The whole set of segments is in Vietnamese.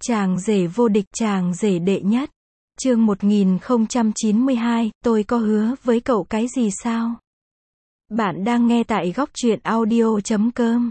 Chàng rể vô địch, chàng rể đệ nhất. Chương 1092, tôi có hứa với cậu cái gì sao? Bạn đang nghe tại góc truyện audio.com.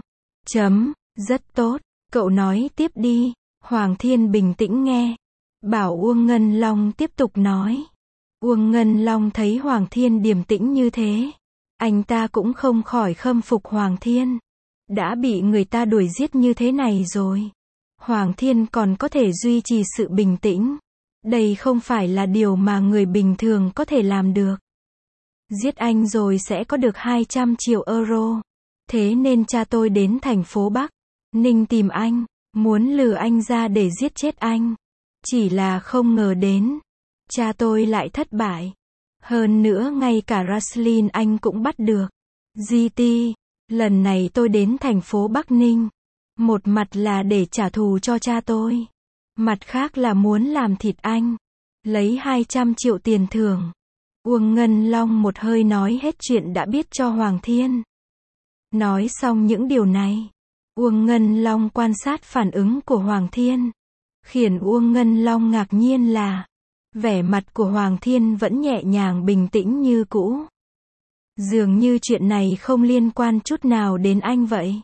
Rất tốt, cậu nói tiếp đi. Hoàng Thiên bình tĩnh nghe. Bảo Uông Ngân Long tiếp tục nói. Uông Ngân Long thấy Hoàng Thiên điềm tĩnh như thế, anh ta cũng không khỏi khâm phục Hoàng Thiên. Đã bị người ta đuổi giết như thế này rồi, Hoàng Thiên còn có thể duy trì sự bình tĩnh. Đây không phải là điều mà người bình thường có thể làm được. Giết anh rồi sẽ có được 200 triệu euro. Thế nên cha tôi đến thành phố Bắc Ninh tìm anh, muốn lừa anh ra để giết chết anh. Chỉ là không ngờ đến, cha tôi lại thất bại. Hơn nữa ngay cả Raslin anh cũng bắt được. GT, lần này tôi đến thành phố Bắc Ninh, một mặt là để trả thù cho cha tôi, mặt khác là muốn làm thịt anh, lấy 200 triệu tiền thưởng. Uông Ngân Long một hơi nói hết chuyện đã biết cho Hoàng Thiên. Nói xong những điều này, Uông Ngân Long quan sát phản ứng của Hoàng Thiên. Khiến Uông Ngân Long ngạc nhiên là, vẻ mặt của Hoàng Thiên vẫn nhẹ nhàng bình tĩnh như cũ. Dường như chuyện này không liên quan chút nào đến anh vậy.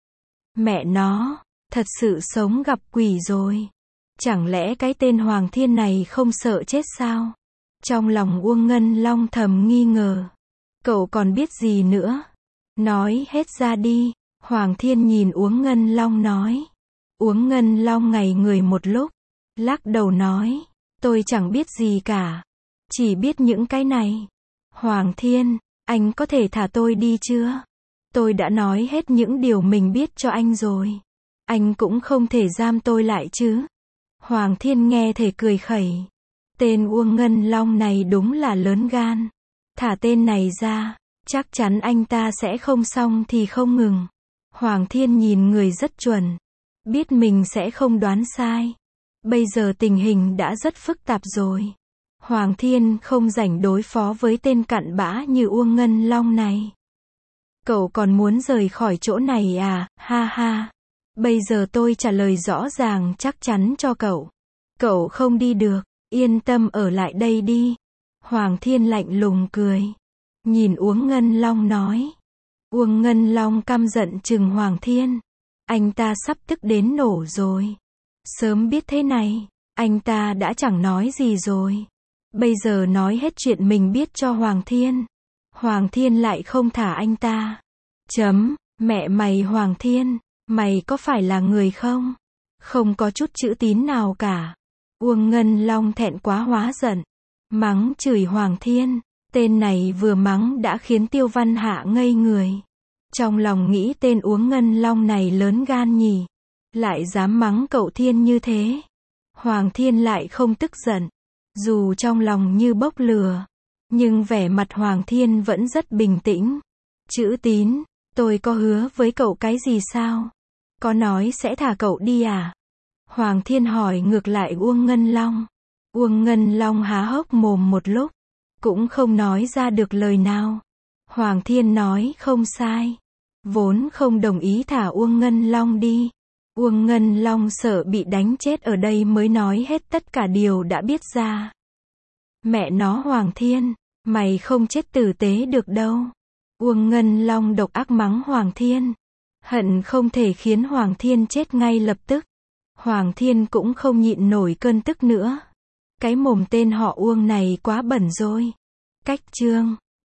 Mẹ nó, thật sự sống gặp quỷ rồi. Chẳng lẽ cái tên Hoàng Thiên này không sợ chết sao? Trong lòng Uông Ngân Long thầm nghi ngờ. Cậu còn biết gì nữa? Nói hết ra đi. Hoàng Thiên nhìn Uông Ngân Long nói. Uông Ngân Long ngây người một lúc, lắc đầu nói, tôi chẳng biết gì cả, chỉ biết những cái này. Hoàng Thiên, anh có thể thả tôi đi chưa? Tôi đã nói hết những điều mình biết cho anh rồi. Anh cũng không thể giam tôi lại chứ? Hoàng Thiên nghe thể cười khẩy. Tên Uông Ngân Long này đúng là lớn gan. Thả tên này ra, chắc chắn anh ta sẽ không xong thì không ngừng. Hoàng Thiên nhìn người rất chuẩn, biết mình sẽ không đoán sai. Bây giờ tình hình đã rất phức tạp rồi. Hoàng Thiên không rảnh đối phó với tên cặn bã như Uông Ngân Long này. Cậu còn muốn rời khỏi chỗ này à? Ha ha. Bây giờ tôi trả lời rõ ràng chắc chắn cho cậu. Cậu không đi được, yên tâm ở lại đây đi. Hoàng Thiên lạnh lùng cười. Nhìn Uông Ngân Long nói. Uông Ngân Long căm giận chừng Hoàng Thiên. Anh ta sắp tức đến nổ rồi. Sớm biết thế này, anh ta đã chẳng nói gì rồi. Bây giờ nói hết chuyện mình biết cho Hoàng Thiên. Hoàng Thiên lại không thả anh ta. Mẹ mày Hoàng Thiên, mày có phải là người không? Không có chút chữ tín nào cả. Uông Ngân Long thẹn quá hóa giận, mắng chửi Hoàng Thiên. Tên này vừa mắng đã khiến Tiêu Văn Hạ ngây người. Trong lòng nghĩ tên Uông Ngân Long này lớn gan nhỉ, lại dám mắng cậu Thiên như thế. Hoàng Thiên lại không tức giận, dù trong lòng như bốc lửa, nhưng vẻ mặt Hoàng Thiên vẫn rất bình tĩnh. Chữ tín, tôi có hứa với cậu cái gì sao? Có nói sẽ thả cậu đi à? Hoàng Thiên hỏi ngược lại Uông Ngân Long. Uông Ngân Long há hốc mồm một lúc, cũng không nói ra được lời nào. Hoàng Thiên nói không sai, vốn không đồng ý thả Uông Ngân Long đi. Uông Ngân Long sợ bị đánh chết ở đây mới nói hết tất cả điều đã biết ra. Mẹ nó Hoàng Thiên, mày không chết tử tế được đâu. Uông Ngân Long độc ác mắng Hoàng Thiên, hận không thể khiến Hoàng Thiên chết ngay lập tức. Hoàng Thiên cũng không nhịn nổi cơn tức nữa. Cái mồm tên họ Uông này quá bẩn rồi. Cách chương